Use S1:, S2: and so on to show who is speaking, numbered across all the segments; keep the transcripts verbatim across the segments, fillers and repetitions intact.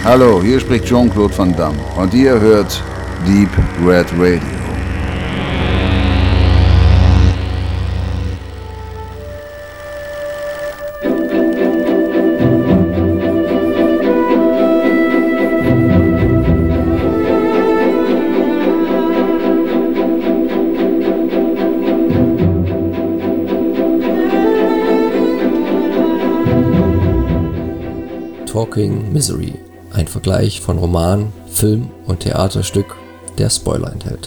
S1: Hallo, hier spricht Jean-Claude Van Damme und ihr hört Deep Red Radio.
S2: Talking Misery, ein Vergleich von Roman, Film und Theaterstück, der Spoiler enthält.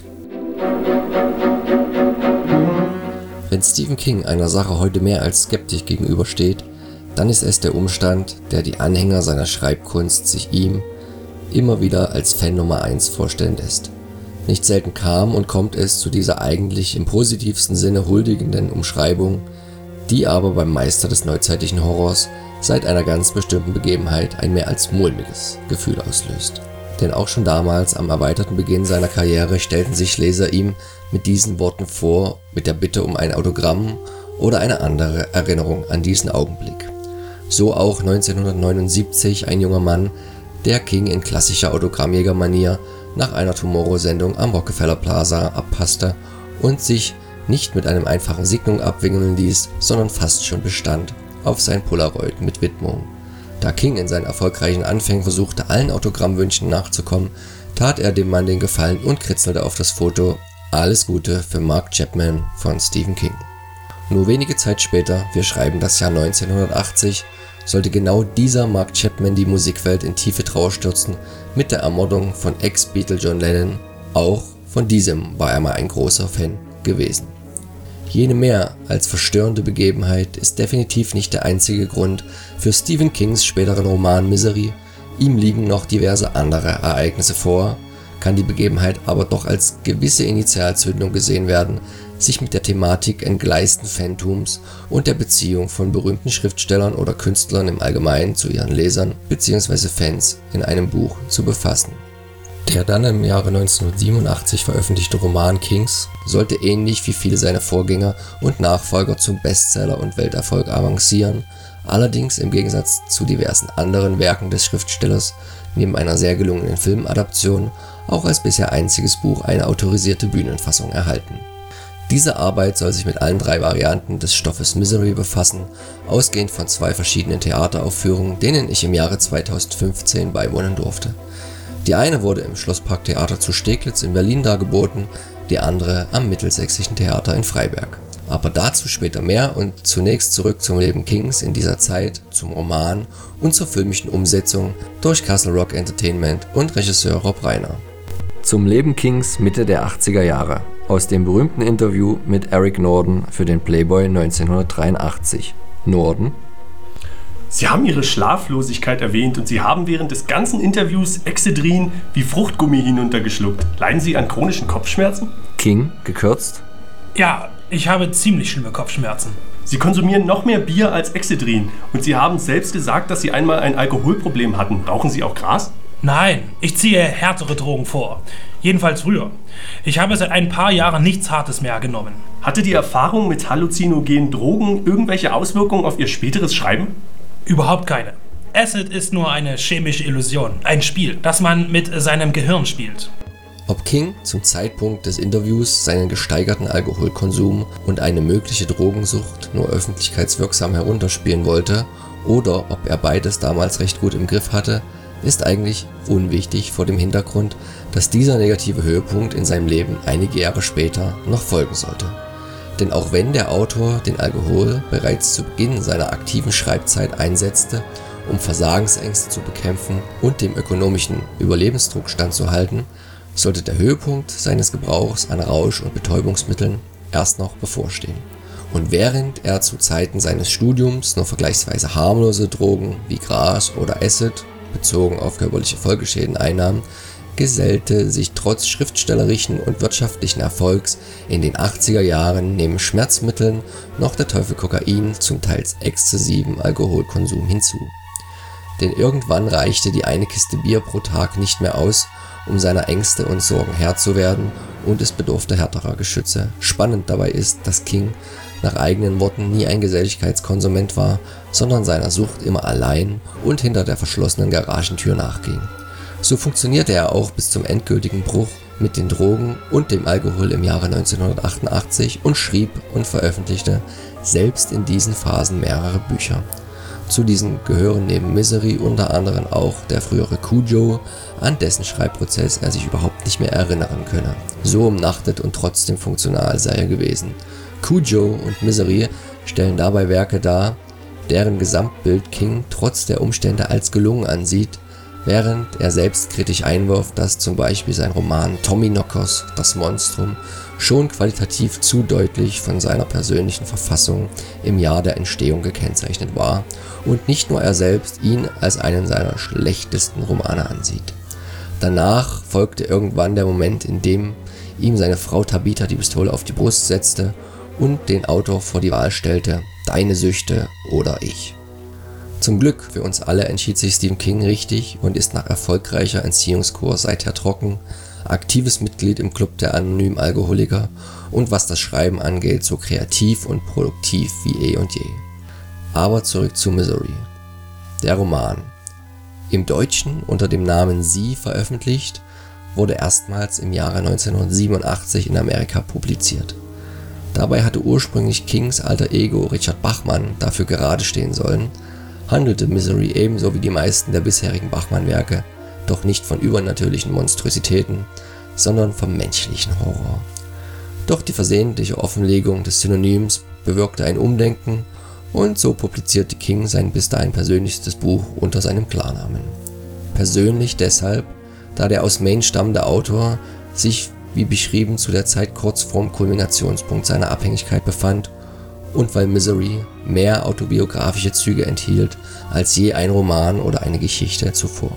S2: Wenn Stephen King einer Sache heute mehr als skeptisch gegenübersteht, dann ist es der Umstand, der die Anhänger seiner Schreibkunst sich ihm immer wieder als Fan Nummer eins vorstellen lässt. Nicht selten kam und kommt es zu dieser eigentlich im positivsten Sinne huldigenden Umschreibung, die aber beim Meister des neuzeitlichen Horrors seit einer ganz bestimmten Begebenheit ein mehr als mulmiges Gefühl auslöst. Denn auch schon damals, am erweiterten Beginn seiner Karriere, stellten sich Leser ihm mit diesen Worten vor, mit der Bitte um ein Autogramm oder eine andere Erinnerung an diesen Augenblick. So auch neunzehnhundertneunundsiebzig ein junger Mann, der King in klassischer Autogrammjäger-Manier nach einer Tomorrow-Sendung am Rockefeller Plaza abpasste und sich nicht mit einem einfachen Signum abwingeln ließ, sondern fast schon bestand auf sein Polaroid mit Widmung. Da King in seinen erfolgreichen Anfängen versuchte, allen Autogrammwünschen nachzukommen, tat er dem Mann den Gefallen und kritzelte auf das Foto „Alles Gute für Mark Chapman" von Stephen King. Nur wenige Zeit später, wir schreiben das Jahr neunzehnhundertachtzig, sollte genau dieser Mark Chapman die Musikwelt in tiefe Trauer stürzen mit der Ermordung von Ex-Beatle John Lennon. Auch von diesem war er mal ein großer Fan gewesen. Jene mehr als verstörende Begebenheit ist definitiv nicht der einzige Grund für Stephen Kings späteren Roman Misery. Ihm liegen noch diverse andere Ereignisse vor, kann die Begebenheit aber doch als gewisse Initialzündung gesehen werden, sich mit der Thematik entgleisten Fantums und der Beziehung von berühmten Schriftstellern oder Künstlern im Allgemeinen zu ihren Lesern bzw. Fans in einem Buch zu befassen. Der dann im Jahre neunzehnhundertsiebenundachtzig veröffentlichte Roman Kings sollte ähnlich wie viele seiner Vorgänger und Nachfolger zum Bestseller und Welterfolg avancieren, allerdings im Gegensatz zu diversen anderen Werken des Schriftstellers neben einer sehr gelungenen Filmadaption auch als bisher einziges Buch eine autorisierte Bühnenfassung erhalten. Diese Arbeit soll sich mit allen drei Varianten des Stoffes Misery befassen, ausgehend von zwei verschiedenen Theateraufführungen, denen ich im Jahre zweitausendfünfzehn beiwohnen durfte. Die eine wurde im Schlossparktheater zu Steglitz in Berlin dargeboten, die andere am Mittelsächsischen Theater in Freiberg. Aber dazu später mehr und zunächst zurück zum Leben Kings in dieser Zeit, zum Roman und zur filmischen Umsetzung durch Castle Rock Entertainment und Regisseur Rob Reiner. Zum Leben Kings Mitte der achtziger Jahre, aus dem berühmten Interview mit Eric Norden für den Playboy neunzehnhundertdreiundachtzig. Norden:
S3: Sie haben Ihre Schlaflosigkeit erwähnt und Sie haben während des ganzen Interviews Excedrin wie Fruchtgummi hinuntergeschluckt. Leiden Sie an chronischen Kopfschmerzen?
S2: King, gekürzt:
S4: Ja, ich habe ziemlich schlimme Kopfschmerzen.
S3: Sie konsumieren noch mehr Bier als Excedrin und Sie haben selbst gesagt, dass Sie einmal ein Alkoholproblem hatten. Rauchen Sie auch Gras?
S4: Nein, ich ziehe härtere Drogen vor. Jedenfalls früher. Ich habe seit ein paar Jahren nichts Hartes mehr genommen.
S3: Hatte die Erfahrung mit halluzinogenen Drogen irgendwelche Auswirkungen auf Ihr späteres Schreiben?
S4: Überhaupt keine. Acid ist nur eine chemische Illusion, ein Spiel, das man mit seinem Gehirn spielt.
S2: Ob King zum Zeitpunkt des Interviews seinen gesteigerten Alkoholkonsum und eine mögliche Drogensucht nur öffentlichkeitswirksam herunterspielen wollte oder ob er beides damals recht gut im Griff hatte, ist eigentlich unwichtig vor dem Hintergrund, dass dieser negative Höhepunkt in seinem Leben einige Jahre später noch folgen sollte. Denn auch wenn der Autor den Alkohol bereits zu Beginn seiner aktiven Schreibzeit einsetzte, um Versagensängste zu bekämpfen und dem ökonomischen Überlebensdruck standzuhalten, sollte der Höhepunkt seines Gebrauchs an Rausch- und Betäubungsmitteln erst noch bevorstehen. Und während er zu Zeiten seines Studiums nur vergleichsweise harmlose Drogen wie Gras oder Acid, bezogen auf körperliche Folgeschäden, einnahm, gesellte sich trotz schriftstellerischen und wirtschaftlichen Erfolgs in den achtziger Jahren neben Schmerzmitteln noch der Teufel Kokain zum teils exzessiven Alkoholkonsum hinzu. Denn irgendwann reichte die eine Kiste Bier pro Tag nicht mehr aus, um seiner Ängste und Sorgen Herr zu werden, und es bedurfte härterer Geschütze. Spannend dabei ist, dass King nach eigenen Worten nie ein Geselligkeitskonsument war, sondern seiner Sucht immer allein und hinter der verschlossenen Garagentür nachging. So funktionierte er auch bis zum endgültigen Bruch mit den Drogen und dem Alkohol im Jahre neunzehnhundertachtundachtzig und schrieb und veröffentlichte selbst in diesen Phasen mehrere Bücher. Zu diesen gehören neben Misery unter anderem auch der frühere Cujo, an dessen Schreibprozess er sich überhaupt nicht mehr erinnern könne. So umnachtet und trotzdem funktional sei er gewesen. Cujo und Misery stellen dabei Werke dar, deren Gesamtbild King trotz der Umstände als gelungen ansieht, während er selbst kritisch einwirft, dass zum Beispiel sein Roman Tommyknockers, das Monstrum, schon qualitativ zu deutlich von seiner persönlichen Verfassung im Jahr der Entstehung gekennzeichnet war und nicht nur er selbst ihn als einen seiner schlechtesten Romane ansieht. Danach folgte irgendwann der Moment, in dem ihm seine Frau Tabitha die Pistole auf die Brust setzte und den Autor vor die Wahl stellte: Deine Süchte oder ich. Zum Glück für uns alle entschied sich Stephen King richtig und ist nach erfolgreicher Entziehungskur seither trocken, aktives Mitglied im Club der anonymen Alkoholiker und was das Schreiben angeht, so kreativ und produktiv wie eh und je. Aber zurück zu Misery. Der Roman. Im Deutschen unter dem Namen Sie veröffentlicht, wurde erstmals im Jahre neunzehnhundertsiebenundachtzig in Amerika publiziert. Dabei hatte ursprünglich Kings alter Ego Richard Bachman dafür gerade stehen sollen, handelte Misery ebenso wie die meisten der bisherigen Bachman-Werke doch nicht von übernatürlichen Monstrositäten, sondern vom menschlichen Horror. Doch die versehentliche Offenlegung des Synonyms bewirkte ein Umdenken und so publizierte King sein bis dahin persönlichstes Buch unter seinem Klarnamen. Persönlich deshalb, da der aus Maine stammende Autor sich, wie beschrieben, zu der Zeit kurz vorm Kulminationspunkt seiner Abhängigkeit befand und weil Misery mehr autobiografische Züge enthielt als je ein Roman oder eine Geschichte zuvor.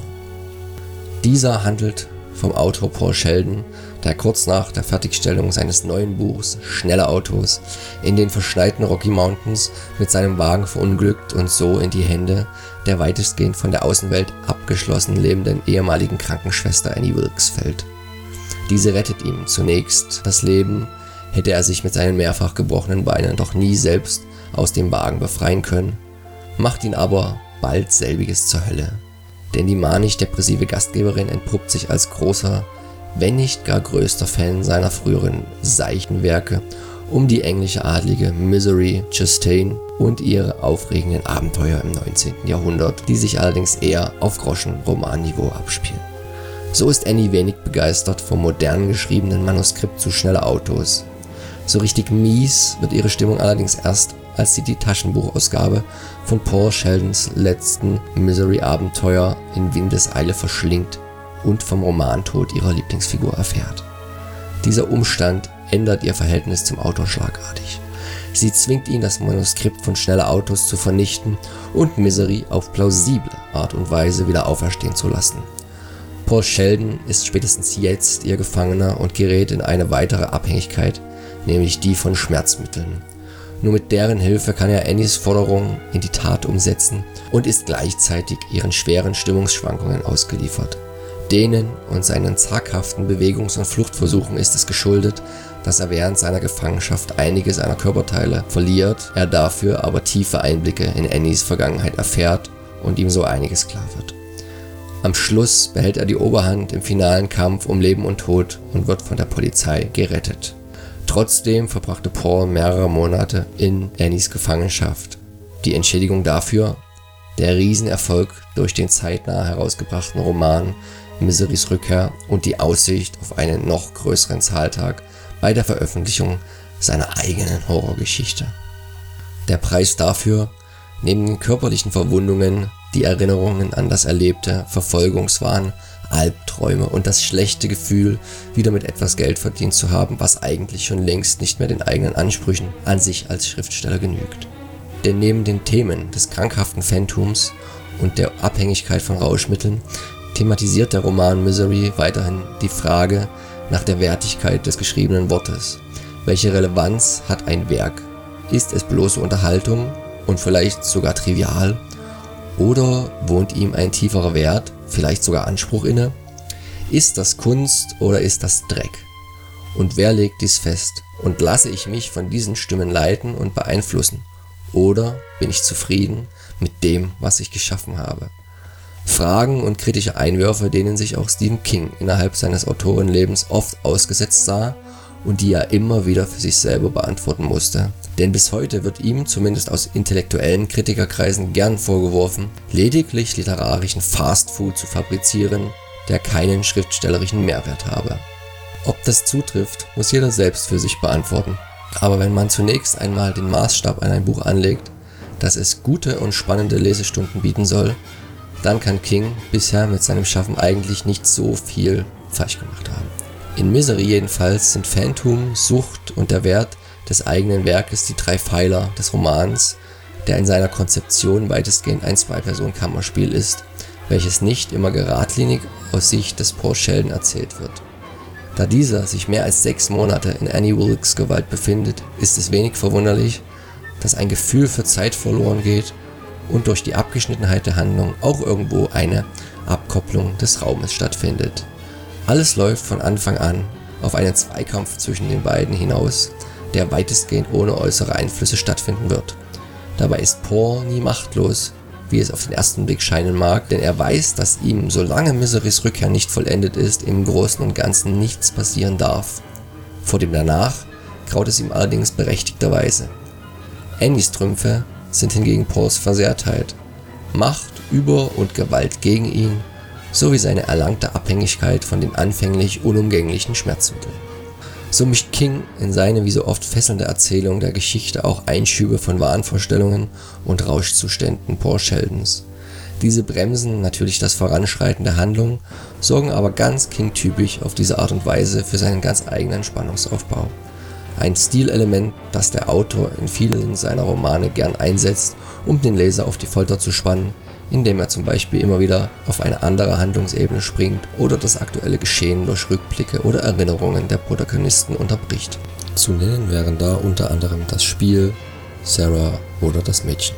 S2: Dieser handelt vom Autor Paul Sheldon, der kurz nach der Fertigstellung seines neuen Buchs Schnelle Autos in den verschneiten Rocky Mountains mit seinem Wagen verunglückt und so in die Hände der weitestgehend von der Außenwelt abgeschlossen lebenden ehemaligen Krankenschwester Annie Wilkes fällt. Diese rettet ihm zunächst das Leben, hätte er sich mit seinen mehrfach gebrochenen Beinen doch nie selbst aus dem Wagen befreien können, macht ihn aber bald selbiges zur Hölle. Denn die manisch-depressive Gastgeberin entpuppt sich als großer, wenn nicht gar größter Fan seiner früheren seichten Werke um die englische Adlige Misery Chastain und ihre aufregenden Abenteuer im neunzehnten Jahrhundert, die sich allerdings eher auf Groschen-Romanniveau abspielen. So ist Annie wenig begeistert vom modern geschriebenen Manuskript zu Schnelle Autos. So richtig mies wird ihre Stimmung allerdings erst, als sie die Taschenbuchausgabe von Paul Sheldons letzten Misery-Abenteuer in Windeseile verschlingt und vom Romantod ihrer Lieblingsfigur erfährt. Dieser Umstand ändert ihr Verhältnis zum Autor schlagartig. Sie zwingt ihn, das Manuskript von Schnelle Autos zu vernichten und Misery auf plausible Art und Weise wieder auferstehen zu lassen. Paul Sheldon ist spätestens jetzt ihr Gefangener und gerät in eine weitere Abhängigkeit, nämlich die von Schmerzmitteln. Nur mit deren Hilfe kann er Annies Forderungen in die Tat umsetzen und ist gleichzeitig ihren schweren Stimmungsschwankungen ausgeliefert. Denen und seinen zaghaften Bewegungs- und Fluchtversuchen ist es geschuldet, dass er während seiner Gefangenschaft einige seiner Körperteile verliert, er dafür aber tiefe Einblicke in Annies Vergangenheit erfährt und ihm so einiges klar wird. Am Schluss behält er die Oberhand im finalen Kampf um Leben und Tod und wird von der Polizei gerettet. Trotzdem verbrachte Paul mehrere Monate in Annies Gefangenschaft. Die Entschädigung dafür? Der Riesenerfolg durch den zeitnah herausgebrachten Roman Miserys Rückkehr und die Aussicht auf einen noch größeren Zahltag bei der Veröffentlichung seiner eigenen Horrorgeschichte. Der Preis dafür, neben den körperlichen Verwundungen, die Erinnerungen an das Erlebte, Verfolgungswahn, Albträume und das schlechte Gefühl, wieder mit etwas Geld verdient zu haben, was eigentlich schon längst nicht mehr den eigenen Ansprüchen an sich als Schriftsteller genügt. Denn neben den Themen des krankhaften Phantums und der Abhängigkeit von Rauschmitteln thematisiert der Roman Misery weiterhin die Frage nach der Wertigkeit des geschriebenen Wortes. Welche Relevanz hat ein Werk? Ist es bloße Unterhaltung und vielleicht sogar trivial? Oder wohnt ihm ein tieferer Wert, vielleicht sogar Anspruch inne? Ist das Kunst oder ist das Dreck? Und wer legt dies fest? Und lasse ich mich von diesen Stimmen leiten und beeinflussen? Oder bin ich zufrieden mit dem, was ich geschaffen habe? Fragen und kritische Einwürfe, denen sich auch Stephen King innerhalb seines Autorenlebens oft ausgesetzt sah und die er immer wieder für sich selber beantworten musste. Denn bis heute wird ihm, zumindest aus intellektuellen Kritikerkreisen, gern vorgeworfen, lediglich literarischen Fastfood zu fabrizieren, der keinen schriftstellerischen Mehrwert habe. Ob das zutrifft, muss jeder selbst für sich beantworten. Aber wenn man zunächst einmal den Maßstab an ein Buch anlegt, dass es gute und spannende Lesestunden bieten soll, dann kann King bisher mit seinem Schaffen eigentlich nicht so viel falsch gemacht haben. In Misery jedenfalls sind Phantom, Sucht und der Wert des eigenen Werkes die drei Pfeiler des Romans, der in seiner Konzeption weitestgehend ein Zwei-Personen-Kammerspiel ist, welches nicht immer geradlinig aus Sicht des Paul Sheldon erzählt wird. Da dieser sich mehr als sechs Monate in Annie Wilkes Gewalt befindet, ist es wenig verwunderlich, dass ein Gefühl für Zeit verloren geht und durch die Abgeschnittenheit der Handlung auch irgendwo eine Abkopplung des Raumes stattfindet. Alles läuft von Anfang an auf einen Zweikampf zwischen den beiden hinaus, der weitestgehend ohne äußere Einflüsse stattfinden wird. Dabei ist Paul nie machtlos, wie es auf den ersten Blick scheinen mag, denn er weiß, dass ihm, solange Miserys Rückkehr nicht vollendet ist, im Großen und Ganzen nichts passieren darf. Vor dem Danach graut es ihm allerdings berechtigterweise. Annies Trümpfe sind hingegen Pauls Versehrtheit, Macht über und Gewalt gegen ihn, sowie seine erlangte Abhängigkeit von den anfänglich unumgänglichen Schmerzmitteln. So mischt King in seine wie so oft fesselnde Erzählung der Geschichte auch Einschübe von Wahnvorstellungen und Rauschzuständen Paul Sheldons. Diese bremsen natürlich das Voranschreiten der Handlung, sorgen aber ganz King-typisch auf diese Art und Weise für seinen ganz eigenen Spannungsaufbau. Ein Stilelement, das der Autor in vielen seiner Romane gern einsetzt, um den Leser auf die Folter zu spannen, indem er zum Beispiel immer wieder auf eine andere Handlungsebene springt oder das aktuelle Geschehen durch Rückblicke oder Erinnerungen der Protagonisten unterbricht. Zu nennen wären da unter anderem das Spiel, Sarah oder das Mädchen.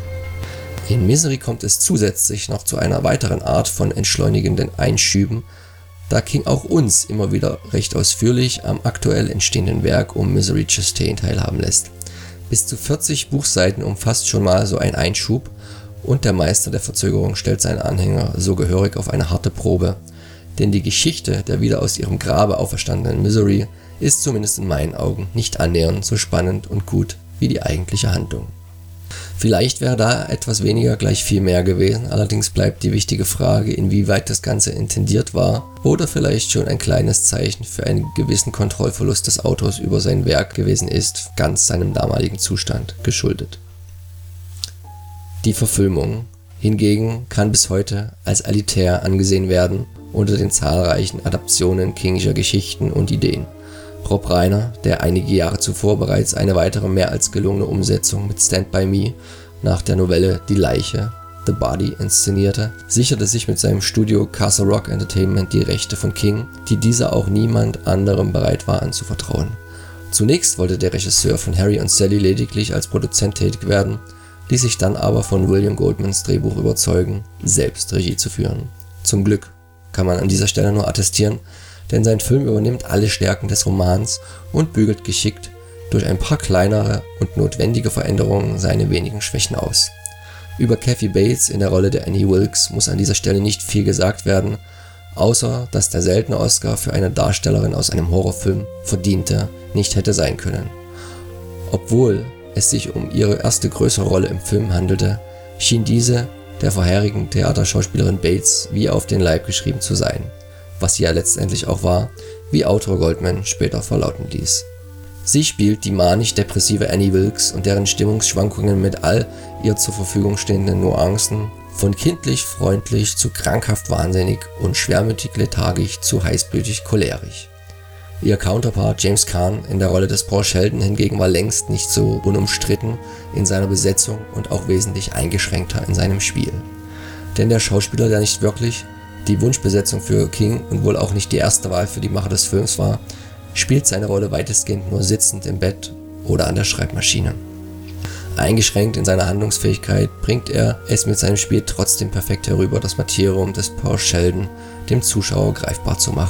S2: In Misery kommt es zusätzlich noch zu einer weiteren Art von entschleunigenden Einschüben, da King auch uns immer wieder recht ausführlich am aktuell entstehenden Werk um Misery Chastain teilhaben lässt. Bis zu vierzig Buchseiten umfasst schon mal so ein Einschub, und der Meister der Verzögerung stellt seine Anhänger so gehörig auf eine harte Probe. Denn die Geschichte der wieder aus ihrem Grabe auferstandenen Misery ist zumindest in meinen Augen nicht annähernd so spannend und gut wie die eigentliche Handlung. Vielleicht wäre da etwas weniger gleich viel mehr gewesen, allerdings bleibt die wichtige Frage, inwieweit das Ganze intendiert war oder vielleicht schon ein kleines Zeichen für einen gewissen Kontrollverlust des Autors über sein Werk gewesen ist, ganz seinem damaligen Zustand geschuldet. Die Verfilmung hingegen kann bis heute als elitär angesehen werden unter den zahlreichen Adaptionen Kingischer Geschichten und Ideen. Rob Reiner, der einige Jahre zuvor bereits eine weitere mehr als gelungene Umsetzung mit Stand By Me nach der Novelle Die Leiche, The Body, inszenierte, sicherte sich mit seinem Studio Castle Rock Entertainment die Rechte von King, die dieser auch niemand anderem bereit war anzuvertrauen. Zunächst wollte der Regisseur von Harry und Sally lediglich als Produzent tätig werden, ließ sich dann aber von William Goldmans Drehbuch überzeugen, selbst Regie zu führen. Zum Glück, kann man an dieser Stelle nur attestieren, denn sein Film übernimmt alle Stärken des Romans und bügelt geschickt durch ein paar kleinere und notwendige Veränderungen seine wenigen Schwächen aus. Über Kathy Bates in der Rolle der Annie Wilkes muss an dieser Stelle nicht viel gesagt werden, außer dass der seltene Oscar für eine Darstellerin aus einem Horrorfilm verdiente nicht hätte sein können. Obwohl es sich um ihre erste größere Rolle im Film handelte, schien diese der vorherigen Theaterschauspielerin Bates wie auf den Leib geschrieben zu sein, was sie ja letztendlich auch war, wie Autor Goldman später verlauten ließ. Sie spielt die manisch-depressive Annie Wilkes und deren Stimmungsschwankungen mit all ihr zur Verfügung stehenden Nuancen, von kindlich freundlich zu krankhaft wahnsinnig und schwermütig lethargisch zu heißblütig cholerisch. Ihr Counterpart James Caan in der Rolle des Paul Sheldon hingegen war längst nicht so unumstritten in seiner Besetzung und auch wesentlich eingeschränkter in seinem Spiel. Denn der Schauspieler, der nicht wirklich die Wunschbesetzung für King und wohl auch nicht die erste Wahl für die Macher des Films war, spielt seine Rolle weitestgehend nur sitzend im Bett oder an der Schreibmaschine. Eingeschränkt in seiner Handlungsfähigkeit bringt er es mit seinem Spiel trotzdem perfekt herüber, das Martyrium des Paul Sheldon dem Zuschauer greifbar zu machen.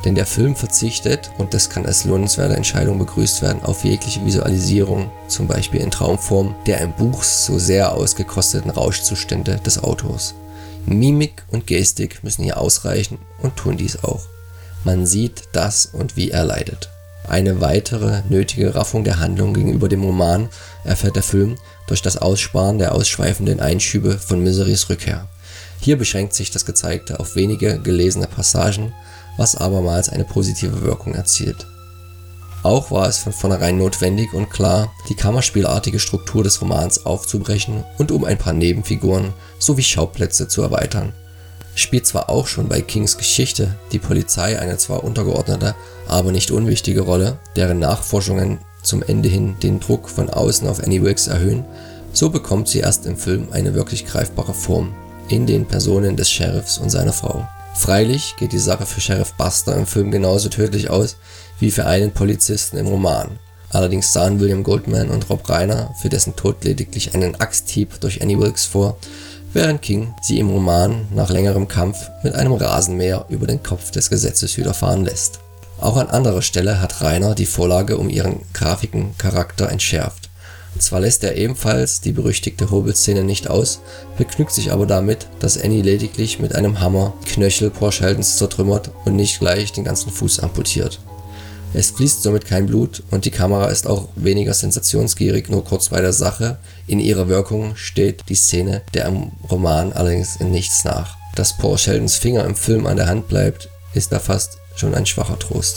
S2: Denn der Film verzichtet, und das kann als lohnenswerte Entscheidung begrüßt werden, auf jegliche Visualisierung, zum Beispiel in Traumform, der im Buch so sehr ausgekosteten Rauschzustände des Autors. Mimik und Gestik müssen hier ausreichen und tun dies auch. Man sieht, dass und wie er leidet. Eine weitere nötige Raffung der Handlung gegenüber dem Roman erfährt der Film durch das Aussparen der ausschweifenden Einschübe von Miserys Rückkehr. Hier beschränkt sich das Gezeigte auf wenige gelesene Passagen, was abermals eine positive Wirkung erzielt. Auch war es von vornherein notwendig und klar, die kammerspielartige Struktur des Romans aufzubrechen und um ein paar Nebenfiguren sowie Schauplätze zu erweitern. Spielt zwar auch schon bei Kings Geschichte die Polizei eine zwar untergeordnete, aber nicht unwichtige Rolle, deren Nachforschungen zum Ende hin den Druck von außen auf Annie Wilkes erhöhen, so bekommt sie erst im Film eine wirklich greifbare Form in den Personen des Sheriffs und seiner Frau. Freilich geht die Sache für Sheriff Buster im Film genauso tödlich aus wie für einen Polizisten im Roman. Allerdings sahen William Goldman und Rob Reiner für dessen Tod lediglich einen Axthieb durch Annie Wilkes vor, während King sie im Roman nach längerem Kampf mit einem Rasenmäher über den Kopf des Gesetzeshüter fahren lässt. Auch an anderer Stelle hat Reiner die Vorlage um ihren graphigen Charakter entschärft. Zwar lässt er ebenfalls die berüchtigte Hobelszene nicht aus, begnügt sich aber damit, dass Annie lediglich mit einem Hammer Knöchel Paul Sheldons zertrümmert und nicht gleich den ganzen Fuß amputiert. Es fließt somit kein Blut und die Kamera ist auch weniger sensationsgierig, nur kurz bei der Sache. In ihrer Wirkung steht die Szene der im Roman allerdings in nichts nach. Dass Paul Sheldons Finger im Film an der Hand bleibt, ist da fast schon ein schwacher Trost.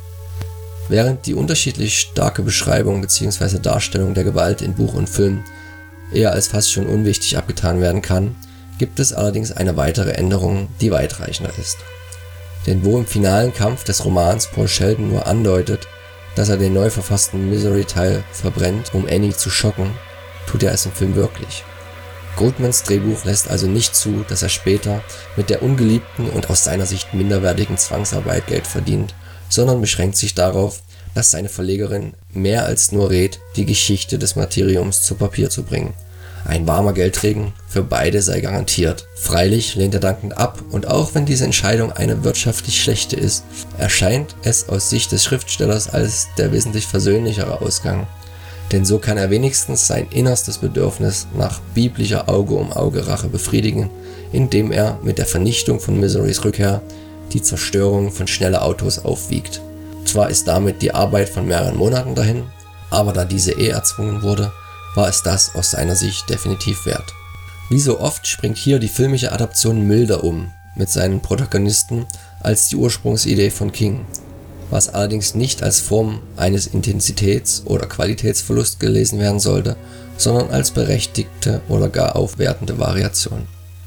S2: Während die unterschiedlich starke Beschreibung bzw. Darstellung der Gewalt in Buch und Film eher als fast schon unwichtig abgetan werden kann, gibt es allerdings eine weitere Änderung, die weitreichender ist. Denn wo im finalen Kampf des Romans Paul Sheldon nur andeutet, dass er den neu verfassten Misery-Teil verbrennt, um Annie zu schocken, tut er es im Film wirklich. Goldmans Drehbuch lässt also nicht zu, dass er später mit der ungeliebten und aus seiner Sicht minderwertigen Zwangsarbeit Geld verdient, sondern beschränkt sich darauf, dass seine Verlegerin mehr als nur rät, die Geschichte des Martyriums zu Papier zu bringen. Ein warmer Geldregen für beide sei garantiert. Freilich lehnt er dankend ab, und auch wenn diese Entscheidung eine wirtschaftlich schlechte ist, erscheint es aus Sicht des Schriftstellers als der wesentlich versöhnlichere Ausgang. Denn so kann er wenigstens sein innerstes Bedürfnis nach biblischer Auge-um-Auge-Rache befriedigen, indem er mit der Vernichtung von Miserys Rückkehr die Zerstörung von Schnelle Autos aufwiegt. Zwar ist damit die Arbeit von mehreren Monaten dahin, aber da diese eh erzwungen wurde, war es das aus seiner Sicht definitiv wert. Wie so oft springt hier die filmische Adaption milder um mit seinen Protagonisten als die Ursprungsidee von King, was allerdings nicht als Form eines Intensitäts- oder Qualitätsverlusts gelesen werden sollte, sondern als berechtigte oder gar aufwertende Variation.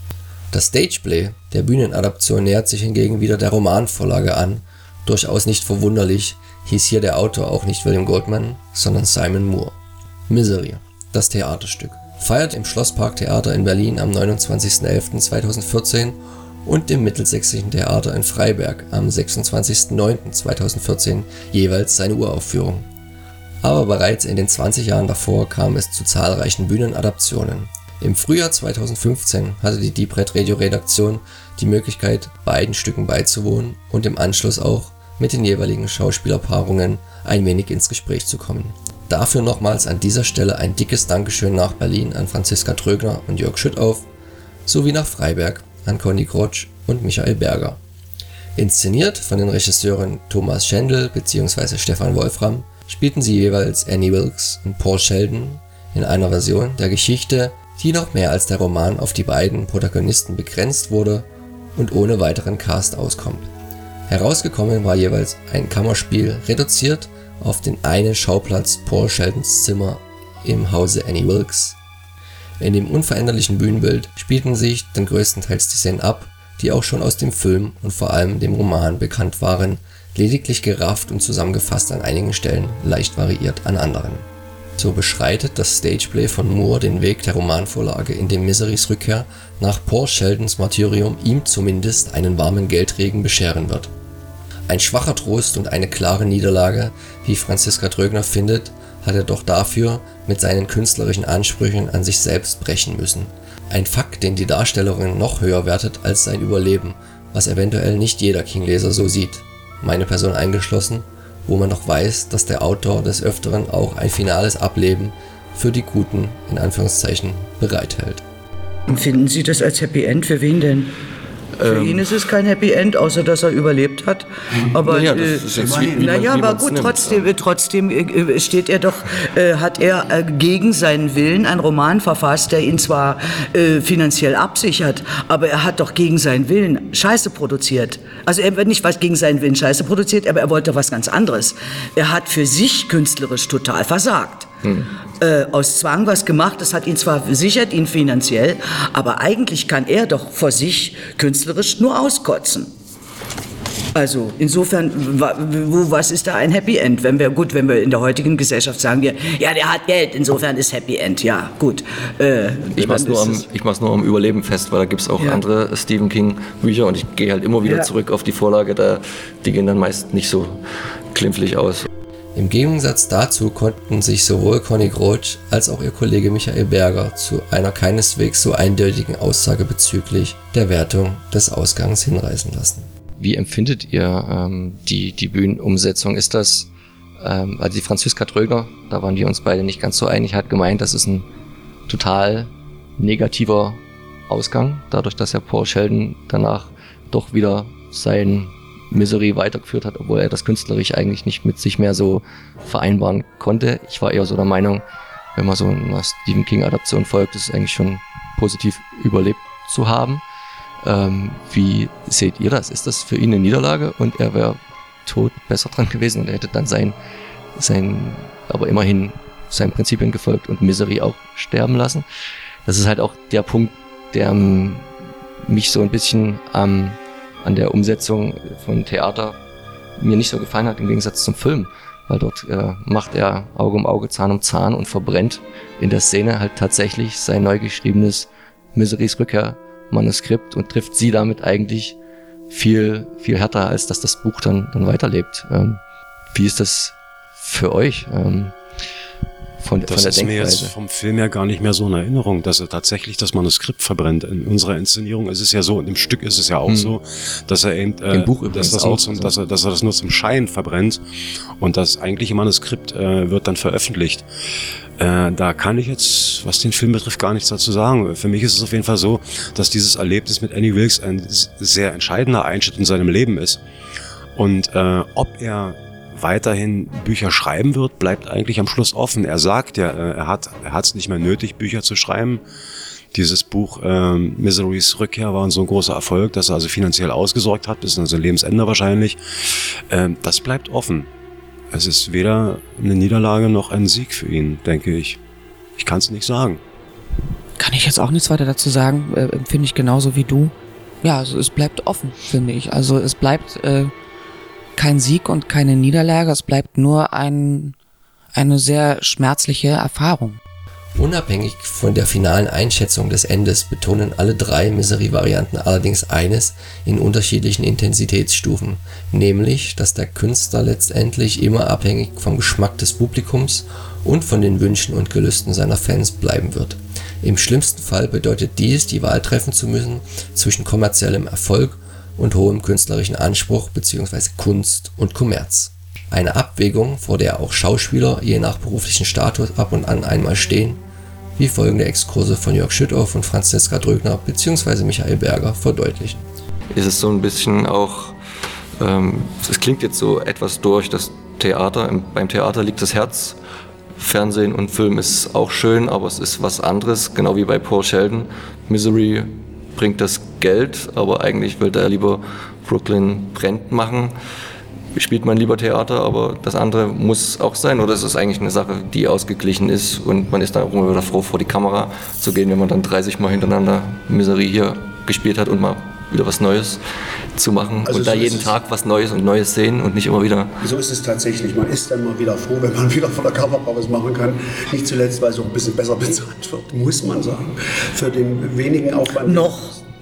S2: Das Stageplay der Bühnenadaption nähert sich hingegen wieder der Romanvorlage an. Durchaus nicht verwunderlich hieß hier der Autor auch nicht William Goldman, sondern Simon Moore. Misery, das Theaterstück, feiert im Schlossparktheater in Berlin am neunundzwanzigsten elften zweitausendvierzehn und im Mittelsächsischen Theater in Freiberg am sechsundzwanzigsten neunten zweitausendvierzehn jeweils seine Uraufführung. Aber bereits in den zwanzig Jahren davor kam es zu zahlreichen Bühnenadaptionen. Im Frühjahr zweitausendfünfzehn hatte die Deep Red Radio Redaktion die Möglichkeit, beiden Stücken beizuwohnen und im Anschluss auch mit den jeweiligen Schauspielerpaarungen ein wenig ins Gespräch zu kommen. Dafür nochmals an dieser Stelle ein dickes Dankeschön nach Berlin an Franziska Trögner und Jörg Schüttauf, sowie nach Freiberg an Conny Krotsch und Michael Berger. Inszeniert von den Regisseuren Thomas Schendl bzw. Stefan Wolfram spielten sie jeweils Annie Wilkes und Paul Sheldon in einer Version der Geschichte, die noch mehr als der Roman auf die beiden Protagonisten begrenzt wurde und ohne weiteren Cast auskommt. Herausgekommen war jeweils ein Kammerspiel, reduziert auf den einen Schauplatz Paul Sheldons Zimmer im Hause Annie Wilkes. In dem unveränderlichen Bühnenbild spielten sich dann größtenteils die Szenen ab, die auch schon aus dem Film und vor allem dem Roman bekannt waren, lediglich gerafft und zusammengefasst an einigen Stellen, leicht variiert an anderen. So beschreitet das Stageplay von Moore den Weg der Romanvorlage, in dem Miserys Rückkehr nach Paul Sheldons Martyrium ihm zumindest einen warmen Geldregen bescheren wird. Ein schwacher Trost und eine klare Niederlage, wie Franziska Trögner findet, hat er doch dafür mit seinen künstlerischen Ansprüchen an sich selbst brechen müssen. Ein Fakt, den die Darstellerin noch höher wertet als sein Überleben, was eventuell nicht jeder King-Leser so sieht. meine Person eingeschlossen, wo man noch weiß, dass der Autor des Öfteren auch ein finales Ableben für die Guten, in Anführungszeichen, bereithält.
S5: Empfinden Sie das als Happy End? Für wen denn? Für ähm, ihn ist es kein Happy End, außer dass er überlebt hat. Aber
S6: ja, das ist jetzt wie, wie
S5: naja,
S6: man, wie
S5: aber gut,
S6: nimmt,
S5: trotzdem,
S6: ja.
S5: trotzdem äh, steht er doch, äh, hat er äh, gegen seinen Willen einen Roman verfasst, der ihn zwar äh, finanziell absichert, aber er hat doch gegen seinen Willen Scheiße produziert. Also er wird nicht was gegen seinen Willen Scheiße produziert, aber er wollte was ganz anderes. Er hat für sich künstlerisch total versagt. Hm. Äh, aus Zwang was gemacht, das hat ihn zwar sichert ihn finanziell, aber eigentlich kann er doch vor sich künstlerisch nur auskotzen. Also insofern, wo, was ist da ein Happy End? Wenn wir, gut, wenn wir in der heutigen Gesellschaft sagen wir, ja, der hat Geld, insofern ist Happy End, ja, gut. Äh,
S6: ich mach's nur, am, ich mach's nur am Überleben fest, weil da gibt's auch ja. andere Stephen King Bücher und ich gehe halt immer wieder ja. zurück auf die Vorlage, da, die gehen dann meist nicht so glimpflich aus.
S2: Im Gegensatz dazu konnten sich sowohl Conny Groth als auch ihr Kollege Michael Berger zu einer keineswegs so eindeutigen Aussage bezüglich der Wertung des Ausgangs hinreißen lassen.
S6: Wie empfindet ihr ähm, die, die Bühnenumsetzung? Ist das, ähm, also die Franziska Tröger, da waren wir uns beide nicht ganz so einig, hat gemeint, das ist ein total negativer Ausgang, dadurch, dass ja Paul Sheldon danach doch wieder sein Misery weitergeführt hat, obwohl er das künstlerisch eigentlich nicht mit sich mehr so vereinbaren konnte. Ich war eher so der Meinung, wenn man so einer Stephen King-Adaption folgt, ist es eigentlich schon positiv überlebt zu haben. Ähm, wie seht ihr das? Ist das für ihn eine Niederlage und er wäre tot besser dran gewesen und er hätte dann sein, sein, aber immerhin seinen Prinzipien gefolgt und Misery auch sterben lassen? Das ist halt auch der Punkt, der ähm, mich so ein bisschen ähm, an der Umsetzung von Theater mir nicht so gefallen hat, im Gegensatz zum Film. Weil dort äh, macht er Auge um Auge, Zahn um Zahn und verbrennt in der Szene halt tatsächlich sein neu geschriebenes Miserys Rückkehr-Manuskript und trifft sie damit eigentlich viel, viel härter, als dass das Buch dann, dann weiterlebt. Ähm, wie ist das für euch? Ähm, Von,
S7: das
S6: von der
S7: ist mir jetzt vom Film ja gar nicht mehr so in Erinnerung, dass er tatsächlich das Manuskript verbrennt. In unserer Inszenierung ist es ja so, und im Stück ist es ja auch hm. so, dass er eben, äh,
S6: Im Buch
S7: dass, das
S6: auch
S7: nur zum,
S6: so.
S7: dass, er, dass er das nur zum Schein verbrennt und das eigentliche Manuskript äh, wird dann veröffentlicht. Äh, da kann ich jetzt, was den Film betrifft, gar nichts dazu sagen. Für mich ist es auf jeden Fall so, dass dieses Erlebnis mit Annie Wilkes ein sehr entscheidender Einschnitt in seinem Leben ist. Und äh, ob er weiterhin Bücher schreiben wird, bleibt eigentlich am Schluss offen. Er sagt ja, er hat er hat es nicht mehr nötig, Bücher zu schreiben. Dieses Buch äh, Miserys Rückkehr war so ein großer Erfolg, dass er also finanziell ausgesorgt hat, bis an sein Lebensende wahrscheinlich. Äh, das bleibt offen. Es ist weder eine Niederlage noch ein Sieg für ihn, denke ich. Ich kann es nicht sagen.
S8: Kann ich jetzt auch nichts weiter dazu sagen, äh, empfinde ich genauso wie du. Ja, also es bleibt offen, finde ich. Also es bleibt äh, kein Sieg und keine Niederlage, es bleibt nur ein, eine sehr schmerzliche Erfahrung.
S2: Unabhängig von der finalen Einschätzung des Endes betonen alle drei Misery-Varianten allerdings eines in unterschiedlichen Intensitätsstufen, nämlich, dass der Künstler letztendlich immer abhängig vom Geschmack des Publikums und von den Wünschen und Gelüsten seiner Fans bleiben wird. Im schlimmsten Fall bedeutet dies, die Wahl treffen zu müssen zwischen kommerziellem Erfolg und hohem künstlerischen Anspruch bzw. Kunst und Kommerz. Eine Abwägung, vor der auch Schauspieler je nach beruflichen Status ab und an einmal stehen, wie folgende Exkurse von Jörg Schüttauf und Franziska Tröger bzw. Michael Berger verdeutlichen.
S6: Ist es so ein bisschen auch, ähm, es klingt jetzt so etwas durch, das Theater, im, beim Theater liegt das Herz, Fernsehen und Film ist auch schön, aber es ist was anderes, genau wie bei Paul Sheldon. Misery bringt das Geld, aber eigentlich will er lieber Brooklyn brennt machen. Spielt man lieber Theater, aber das andere muss auch sein. Oder ist es eigentlich eine Sache, die ausgeglichen ist und man ist dann auch immer wieder froh, vor die Kamera zu gehen, wenn man dann dreißig Mal hintereinander Misery hier gespielt hat und mal wieder was Neues zu machen also und so da jeden Tag was Neues und Neues sehen und nicht immer wieder...
S9: So ist es tatsächlich. Man ist dann mal wieder froh, wenn man wieder vor der Kamera was machen kann. Nicht zuletzt, weil es auch ein bisschen besser bezahlt wird, muss man sagen. Für den wenigen Aufwand...
S5: Noch.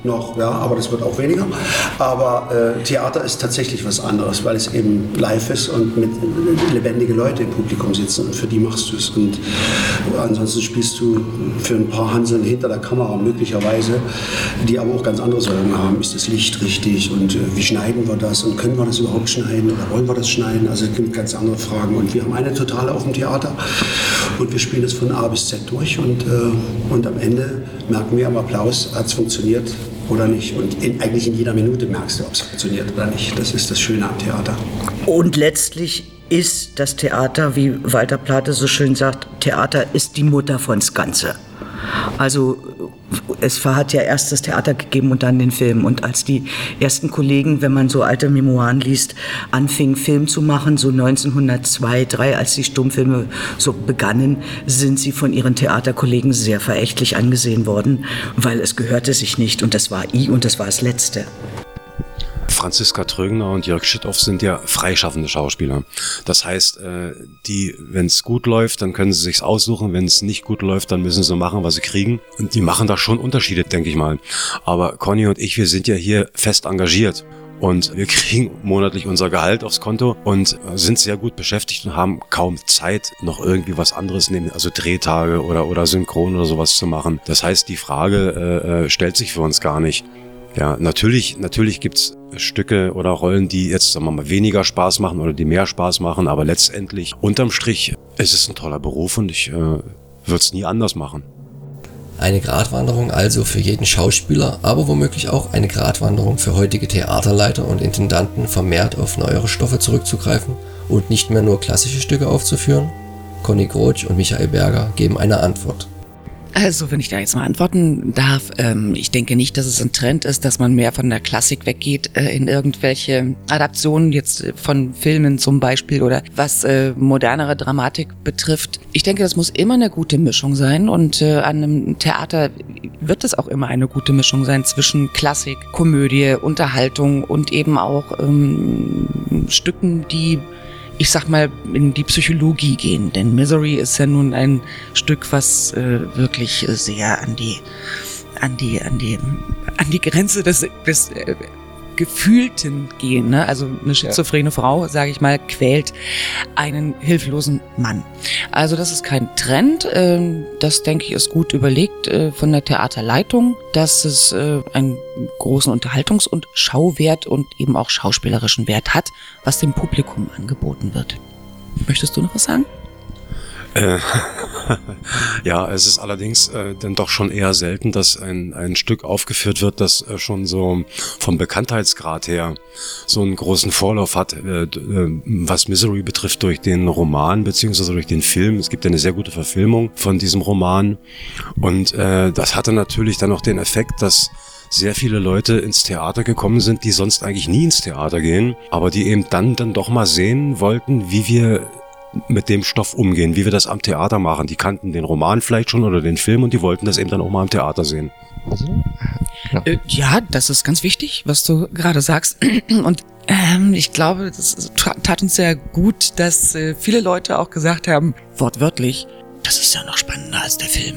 S9: noch, ja, aber das wird auch weniger. Aber äh, Theater ist tatsächlich was anderes, weil es eben live ist und mit äh, lebendige Leute im Publikum sitzen und für die machst du es. Und ansonsten spielst du für ein paar Hanseln hinter der Kamera möglicherweise, die aber auch ganz andere Sorgen haben. Ist das Licht richtig und äh, wie schneiden wir das und können wir das überhaupt schneiden oder wollen wir das schneiden? Also es gibt ganz andere Fragen und wir haben eine Totale auf dem Theater und wir spielen es von A bis Z durch und, äh, und am Ende merken wir am Applaus, hat es funktioniert oder nicht. Und in, eigentlich in jeder Minute merkst du, ob es funktioniert oder nicht. Das ist das Schöne am Theater.
S5: Und letztlich ist das Theater, wie Walter Plate so schön sagt, Theater ist die Mutter von's Ganze. Also es hat ja erst das Theater gegeben und dann den Film. Und als die ersten Kollegen, wenn man so alte Memoiren liest, anfingen Film zu machen, so neunzehnhundertzwei, drei, als die Stummfilme so begannen, sind sie von ihren Theaterkollegen sehr verächtlich angesehen worden, weil es gehörte sich nicht und das war I und das war das Letzte.
S7: Franziska Trögner und Jörg Schitthoff sind ja freischaffende Schauspieler. Das heißt, die, wenn es gut läuft, dann können sie sich's aussuchen. Wenn es nicht gut läuft, dann müssen sie machen, was sie kriegen. Und die machen da schon Unterschiede, denke ich mal. Aber Conny und ich, wir sind ja hier fest engagiert. Und wir kriegen monatlich unser Gehalt aufs Konto und sind sehr gut beschäftigt und haben kaum Zeit, noch irgendwie was anderes nehmen, also Drehtage oder, oder Synchron oder sowas zu machen. Das heißt, die Frage äh, stellt sich für uns gar nicht. Ja, natürlich, natürlich gibt's Stücke oder Rollen, die jetzt, sagen wir mal, weniger Spaß machen oder die mehr Spaß machen, aber letztendlich, unterm Strich, ist es ein toller Beruf und ich äh, würde es nie anders machen.
S2: Eine Gratwanderung also für jeden Schauspieler, aber womöglich auch eine Gratwanderung für heutige Theaterleiter und Intendanten, vermehrt auf neuere Stoffe zurückzugreifen und nicht mehr nur klassische Stücke aufzuführen? Conny Groth und Michael Berger geben eine Antwort.
S8: Also, wenn ich da jetzt mal antworten darf, ähm, ich denke nicht, dass es ein Trend ist, dass man mehr von der Klassik weggeht äh, in irgendwelche Adaptionen, jetzt äh, von Filmen zum Beispiel oder was äh, modernere Dramatik betrifft. Ich denke, das muss immer eine gute Mischung sein und äh, an einem Theater wird es auch immer eine gute Mischung sein zwischen Klassik, Komödie, Unterhaltung und eben auch ähm, Stücken, die, ich sag mal, in die Psychologie gehen. Denn Misery ist ja nun ein Stück, was äh, wirklich sehr an die, an die, an die, an die Grenze des, des äh, Gefühlten gehen. Ne? Also eine schizophrene Frau, sage ich mal, quält einen hilflosen Mann. Also das ist kein Trend. Äh, das, denke ich, ist gut überlegt äh, von der Theaterleitung, dass es äh, einen großen Unterhaltungs- und Schauwert und eben auch schauspielerischen Wert hat, was dem Publikum angeboten wird. Möchtest du noch was sagen?
S7: Äh, ja, es ist allerdings äh, dann doch schon eher selten, dass ein, ein Stück aufgeführt wird, das äh, schon so vom Bekanntheitsgrad her so einen großen Vorlauf hat, äh, äh, was Misery betrifft, durch den Roman beziehungsweise durch den Film. Es gibt ja eine sehr gute Verfilmung von diesem Roman und äh, das hatte natürlich dann auch den Effekt, dass sehr viele Leute ins Theater gekommen sind, die sonst eigentlich nie ins Theater gehen, aber die eben dann dann doch mal sehen wollten, wie wir mit dem Stoff umgehen, wie wir das am Theater machen. Die kannten den Roman vielleicht schon oder den Film und die wollten das eben dann auch mal am Theater sehen.
S8: Ja, äh, ja, das ist ganz wichtig, was du gerade sagst. Und ähm, ich glaube, das tat uns sehr gut, dass äh, viele Leute auch gesagt haben, wortwörtlich, das ist ja noch spannender als der Film.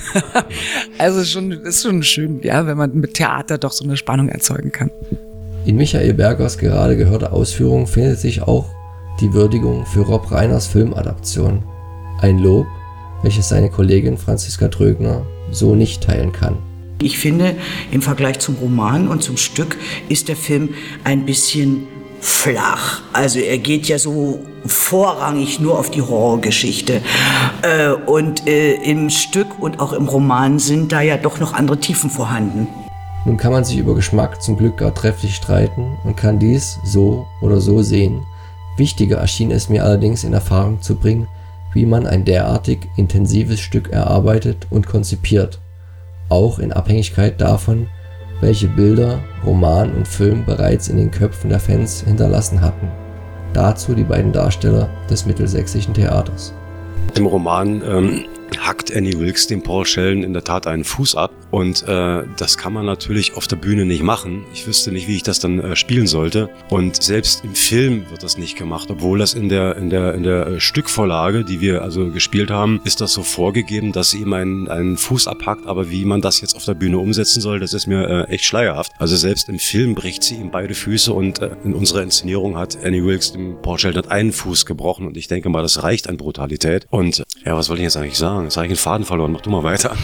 S8: Also schon, ist schon schön, ja, wenn man mit Theater doch so eine Spannung erzeugen kann.
S2: In Michael Bergers gerade gehörte Ausführung findet sich auch die Würdigung für Rob Reiners Filmadaption. Ein Lob, welches seine Kollegin Franziska Trögner so nicht teilen kann.
S5: Ich finde, im Vergleich zum Roman und zum Stück ist der Film ein bisschen flach. Also er geht ja so vorrangig nur auf die Horrorgeschichte. Äh, und äh, im Stück und auch im Roman sind da ja doch noch andere Tiefen vorhanden.
S2: Nun kann man sich über Geschmack zum Glück gar trefflich streiten und kann dies so oder so sehen. Wichtiger erschien es mir allerdings in Erfahrung zu bringen, wie man ein derartig intensives Stück erarbeitet und konzipiert, auch in Abhängigkeit davon, welche Bilder Roman und Film bereits in den Köpfen der Fans hinterlassen hatten. Dazu die beiden Darsteller des Mittelsächsischen Theaters.
S7: Im Roman ähm, hackt Annie Wilkes dem Paul Sheldon in der Tat einen Fuß ab. Und äh, das kann man natürlich auf der Bühne nicht machen. Ich wüsste nicht, wie ich das dann äh, spielen sollte. Und selbst im Film wird das nicht gemacht, obwohl das in der in der in der äh, Stückvorlage, die wir also gespielt haben, ist das so vorgegeben, dass sie ihm einen einen Fuß abhackt. Aber wie man das jetzt auf der Bühne umsetzen soll, das ist mir äh, echt schleierhaft. Also selbst im Film bricht sie ihm beide Füße und äh, in unserer Inszenierung hat Annie Wilkes dem Paul Sheldon einen Fuß gebrochen. Und ich denke mal, das reicht an Brutalität. Und ja, was wollte ich jetzt eigentlich sagen? Jetzt habe ich den Faden verloren. Mach du mal weiter.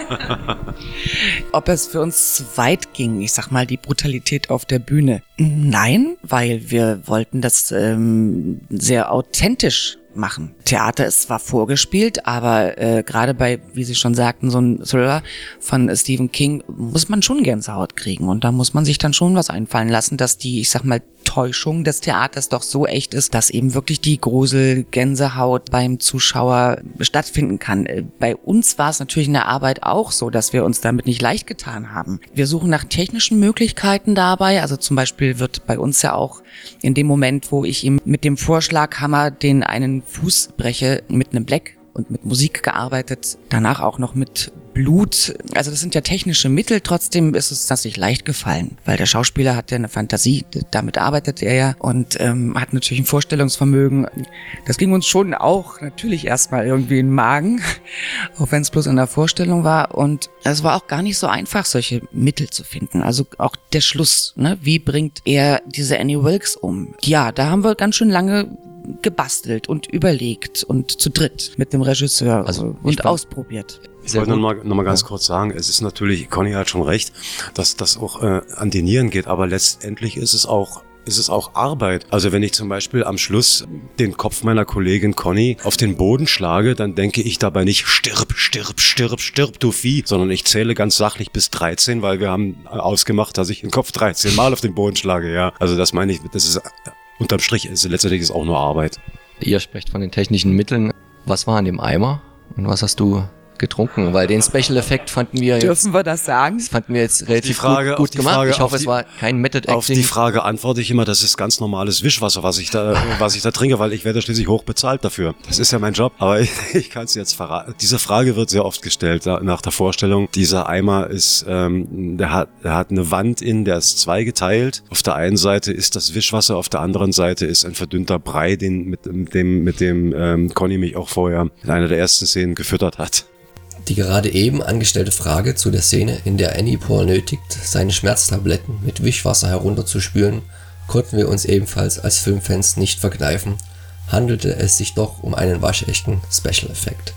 S8: Ob es für uns zu weit ging, ich sag mal, die Brutalität auf der Bühne. Nein, weil wir wollten das ähm, sehr authentisch machen. Theater ist zwar vorgespielt, aber äh, gerade bei, wie Sie schon sagten, so ein Thriller von Stephen King muss man schon Gänsehaut kriegen und da muss man sich dann schon was einfallen lassen, dass die, ich sag mal, Täuschung des Theaters doch so echt ist, dass eben wirklich die Grusel, Gänsehaut beim Zuschauer stattfinden kann. Bei uns war es natürlich in der Arbeit auch so, dass wir uns damit nicht leicht getan haben. Wir suchen nach technischen Möglichkeiten dabei, also zum Beispiel wird bei uns ja auch in dem Moment, wo ich ihm mit dem Vorschlaghammer den einen Fuß breche, mit einem Black und mit Musik gearbeitet, danach auch noch mit Blut. Also das sind ja technische Mittel, trotzdem ist es das nicht leicht gefallen, weil der Schauspieler hat ja eine Fantasie, damit arbeitet er ja und ähm, hat natürlich ein Vorstellungsvermögen. Das ging uns schon auch natürlich erstmal irgendwie in den Magen, auch wenn es bloß in der Vorstellung war und es war auch gar nicht so einfach, solche Mittel zu finden. Also auch der Schluss, ne? Wie bringt er diese Annie Wilkes um? Ja, da haben wir ganz schön lange gebastelt und überlegt und zu dritt mit dem Regisseur also und ausprobiert.
S7: Ich wollte noch mal, noch mal ganz ja. kurz sagen, es ist natürlich, Conny hat schon recht, dass das auch äh, an die Nieren geht, aber letztendlich ist es auch ist es auch Arbeit. Also wenn ich zum Beispiel am Schluss den Kopf meiner Kollegin Conny auf den Boden schlage, dann denke ich dabei nicht stirb, stirb, stirb, stirb, du Vieh, sondern ich zähle ganz sachlich bis dreizehn, weil wir haben ausgemacht, dass ich den Kopf dreizehn Mal auf den Boden schlage. Ja, also das meine ich, das ist unterm Strich, ist letztendlich ist auch nur Arbeit.
S6: Ihr sprecht von den technischen Mitteln. Was war an dem Eimer und was hast du getrunken? Weil den Special-Effekt fanden wir jetzt...
S8: Dürfen wir das sagen?
S6: Das fanden wir jetzt relativ
S7: die Frage,
S6: gut, gut gemacht.
S7: Frage,
S6: ich hoffe,
S7: die,
S6: es war kein Method-Acting.
S7: Auf die Frage antworte ich immer, das ist ganz normales Wischwasser, was ich da, was ich da trinke, weil ich werde schließlich hoch bezahlt dafür. Das ist ja mein Job, aber ich, ich kann es jetzt verraten. Diese Frage wird sehr oft gestellt nach der Vorstellung. Dieser Eimer ist, ähm, der hat, der hat eine Wand in, der ist zweigeteilt. Auf der einen Seite ist das Wischwasser, auf der anderen Seite ist ein verdünnter Brei, den mit, mit dem, mit dem ähm, Conny mich auch vorher in einer der ersten Szenen gefüttert hat.
S2: Die gerade eben angestellte Frage zu der Szene, in der Annie Paul nötigt, seine Schmerztabletten mit Wischwasser herunterzuspülen, konnten wir uns ebenfalls als Filmfans nicht verkneifen, handelte es sich doch um einen waschechten Special-Effekt.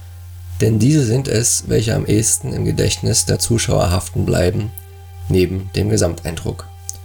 S2: Denn diese sind es, welche am ehesten im Gedächtnis der Zuschauer haften bleiben, neben dem Gesamteindruck.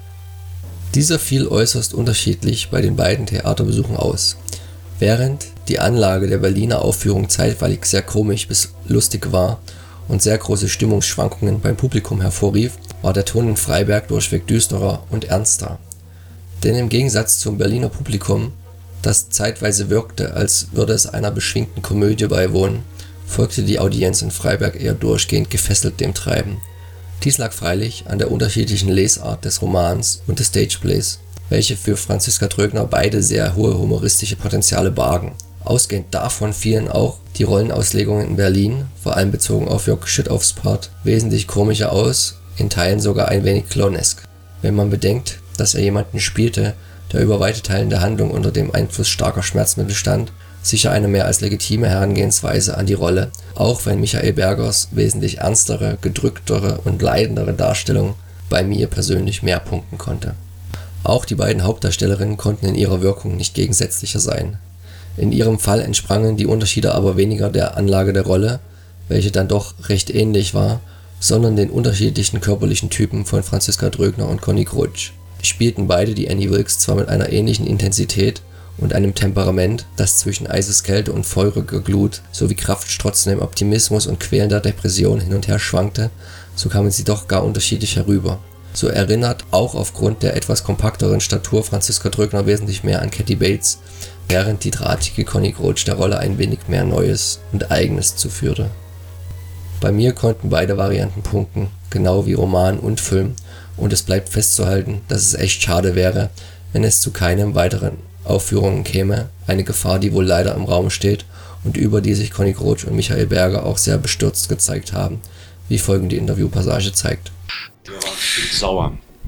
S2: Dieser fiel äußerst unterschiedlich bei den beiden Theaterbesuchen aus. Während die Anlage der Berliner Aufführung zeitweilig sehr komisch bis lustig war und sehr große Stimmungsschwankungen beim Publikum hervorrief, war der Ton in Freiberg durchweg düsterer und ernster. Denn im Gegensatz zum Berliner Publikum, das zeitweise wirkte, als würde es einer beschwingten Komödie beiwohnen, folgte die Audienz in Freiberg eher durchgehend gefesselt dem Treiben. Dies lag freilich an der unterschiedlichen Lesart des Romans und des Stageplays, welche für Franziska Trögner beide sehr hohe humoristische Potenziale bargen. Ausgehend davon fielen auch die Rollenauslegungen in Berlin, vor allem bezogen auf Jörg Schüttaufs Part, wesentlich komischer aus, in Teilen sogar ein wenig clownesk. Wenn man bedenkt, dass er jemanden spielte, der über weite Teilen der Handlung unter dem Einfluss starker Schmerzmittel stand, sicher eine mehr als legitime Herangehensweise an die Rolle, auch wenn Michael Bergers wesentlich ernstere, gedrücktere und leidendere Darstellung bei mir persönlich mehr punkten konnte. Auch die beiden Hauptdarstellerinnen konnten in ihrer Wirkung nicht gegensätzlicher sein. In ihrem Fall entsprangen die Unterschiede aber weniger der Anlage der Rolle, welche dann doch recht ähnlich war, sondern den unterschiedlichen körperlichen Typen von Franziska Trögner und Conny Krutsch. Spielten beide die Annie Wilkes zwar mit einer ähnlichen Intensität und einem Temperament, das zwischen Eiseskälte und feuriger Glut sowie kraftstrotzendem Optimismus und quälender Depression hin und her schwankte, so kamen sie doch gar unterschiedlich herüber. So erinnert auch aufgrund der etwas kompakteren Statur Franziska Trögner wesentlich mehr an Kathy Bates, während die drahtige Conny Krutsch der Rolle ein wenig mehr Neues und Eigenes zuführte. Bei mir konnten beide Varianten punkten, genau wie Roman und Film, und es bleibt festzuhalten, dass es echt schade wäre, wenn es zu keinem weiteren Aufführungen käme, eine Gefahr, die wohl leider im Raum steht und über die sich Conny Groth und Michael Berger auch sehr bestürzt gezeigt haben, wie folgende Interviewpassage zeigt.
S7: Der war sauer.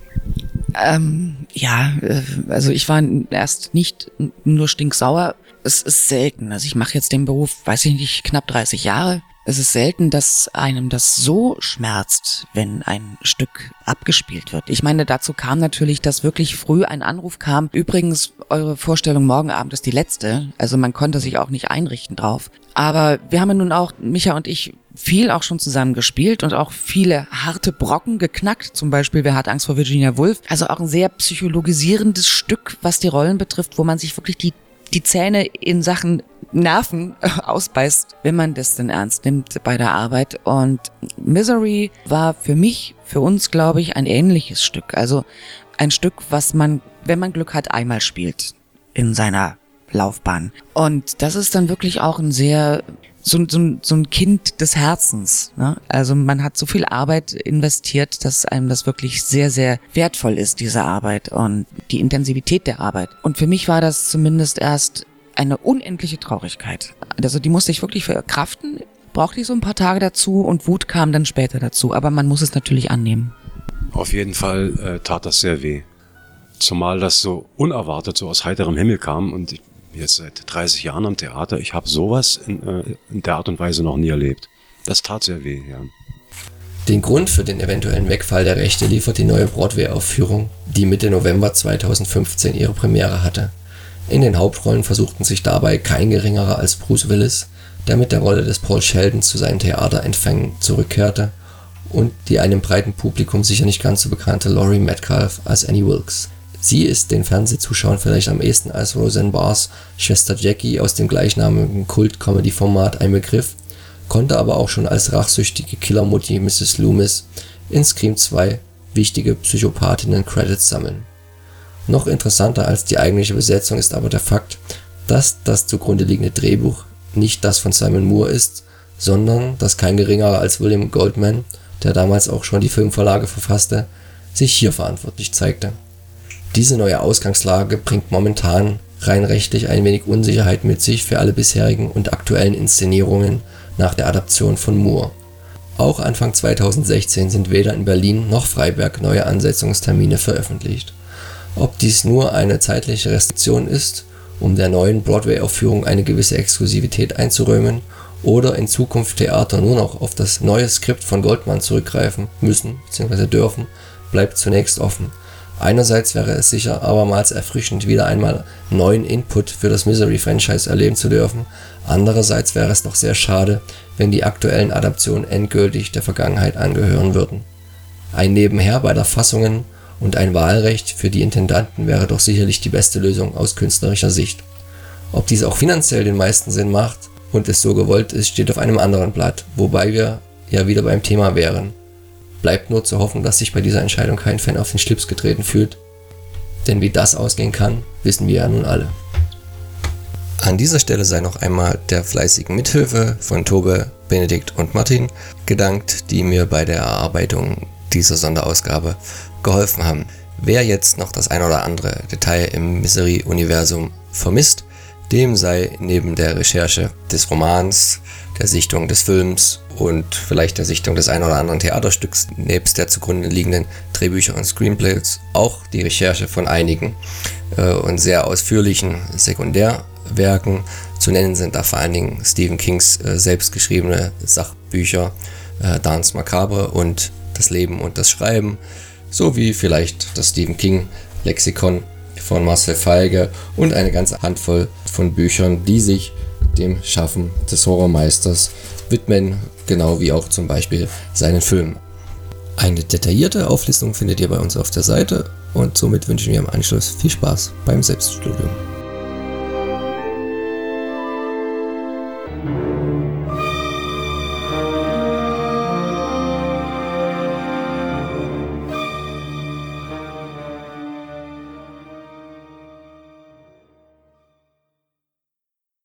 S8: Ähm, ja, äh, also ich war erst nicht nur stinksauer. Es ist selten. Also ich mache jetzt den Beruf, weiß ich nicht, knapp dreißig Jahre. Es ist selten, dass einem das so schmerzt, wenn ein Stück abgespielt wird. Ich meine, dazu kam natürlich, dass wirklich früh ein Anruf kam. Übrigens, eure Vorstellung morgen Abend ist die letzte. Also man konnte sich auch nicht einrichten drauf. Aber wir haben ja nun auch, Micha und ich, viel auch schon zusammen gespielt und auch viele harte Brocken geknackt. Zum Beispiel Wer hat Angst vor Virginia Woolf? Also auch ein sehr psychologisierendes Stück, was die Rollen betrifft, wo man sich wirklich die, die Zähne in Sachen Nerven ausbeißt, wenn man das denn ernst nimmt bei der Arbeit. Und Misery war für mich, für uns, glaube ich, ein ähnliches Stück. Also ein Stück, was man, wenn man Glück hat, einmal spielt in seiner Laufbahn. Und das ist dann wirklich auch ein sehr, so, so, so ein Kind des Herzens, ne? Also man hat so viel Arbeit investiert, dass einem das wirklich sehr, sehr wertvoll ist, diese Arbeit und die Intensivität der Arbeit. Und für mich war das zumindest erst eine unendliche Traurigkeit. Also die musste ich wirklich verkraften, brauchte ich so ein paar Tage dazu und Wut kam dann später dazu. Aber man muss es natürlich annehmen.
S7: Auf jeden Fall äh, tat das sehr weh. Zumal das so unerwartet, so aus heiterem Himmel kam. Und ich bin jetzt seit dreißig Jahren am Theater. Ich habe sowas in, äh, in der Art und Weise noch nie erlebt. Das tat sehr weh, ja.
S2: Den Grund für den eventuellen Wegfall der Rechte liefert die neue Broadway-Aufführung, die Mitte November zweitausendfünfzehn ihre Premiere hatte. In den Hauptrollen versuchten sich dabei kein geringerer als Bruce Willis, der mit der Rolle des Paul Sheldon zu seinen Theaterentfängen zurückkehrte, und die einem breiten Publikum sicher nicht ganz so bekannte Laurie Metcalf als Annie Wilkes. Sie ist den Fernsehzuschauern vielleicht am ehesten als Roseanne Barrs Schwester Jackie aus dem gleichnamigen Kult-Comedy-Format ein Begriff, konnte aber auch schon als rachsüchtige Killermutti Misses Loomis in Scream zwei wichtige Psychopathinnen-Credits sammeln. Noch interessanter als die eigentliche Besetzung ist aber der Fakt, dass das zugrunde liegende Drehbuch nicht das von Simon Moore ist, sondern dass kein geringerer als William Goldman, der damals auch schon die Filmvorlage verfasste, sich hier verantwortlich zeigte. Diese neue Ausgangslage bringt momentan rein rechtlich ein wenig Unsicherheit mit sich für alle bisherigen und aktuellen Inszenierungen nach der Adaption von Moore. Auch Anfang zweitausendsechzehn sind weder in Berlin noch Freiberg neue Ansetzungstermine veröffentlicht. Ob dies nur eine zeitliche Restriktion ist, um der neuen Broadway-Aufführung eine gewisse Exklusivität einzuräumen, oder in Zukunft Theater nur noch auf das neue Skript von Goldman zurückgreifen müssen bzw. dürfen, bleibt zunächst offen. Einerseits wäre es sicher abermals erfrischend, wieder einmal neuen Input für das Misery-Franchise erleben zu dürfen. Andererseits wäre es doch sehr schade, wenn die aktuellen Adaptionen endgültig der Vergangenheit angehören würden. Ein Nebenher beider Fassungen und ein Wahlrecht für die Intendanten wäre doch sicherlich die beste Lösung aus künstlerischer Sicht. Ob dies auch finanziell den meisten Sinn macht und es so gewollt ist, steht auf einem anderen Blatt, wobei wir ja wieder beim Thema wären. Bleibt nur zu hoffen, dass sich bei dieser Entscheidung kein Fan auf den Schlips getreten fühlt, denn wie das ausgehen kann, wissen wir ja nun alle. An dieser Stelle sei noch einmal der fleißigen Mithilfe von Tobe, Benedikt und Martin gedankt, die mir bei der Erarbeitung dieser Sonderausgabe geholfen haben. Wer jetzt noch das ein oder andere Detail im Misery-Universum vermisst, dem sei neben der Recherche des Romans, der Sichtung des Films und vielleicht der Sichtung des ein oder anderen Theaterstücks nebst der zugrunde liegenden Drehbücher und Screenplays auch die Recherche von einigen äh, und sehr ausführlichen Sekundärwerken zu nennen sind, da vor allen Dingen Stephen Kings äh, selbstgeschriebene Sachbücher äh, Dance Macabre und Das Leben und das Schreiben, sowie vielleicht das Stephen King Lexikon von Marcel Feige und eine ganze Handvoll von Büchern, die sich dem Schaffen des Horrormeisters widmen, genau wie auch zum Beispiel seinen Filmen. Eine detaillierte Auflistung findet ihr bei uns auf der Seite und somit wünschen wir im Anschluss viel Spaß beim Selbststudium.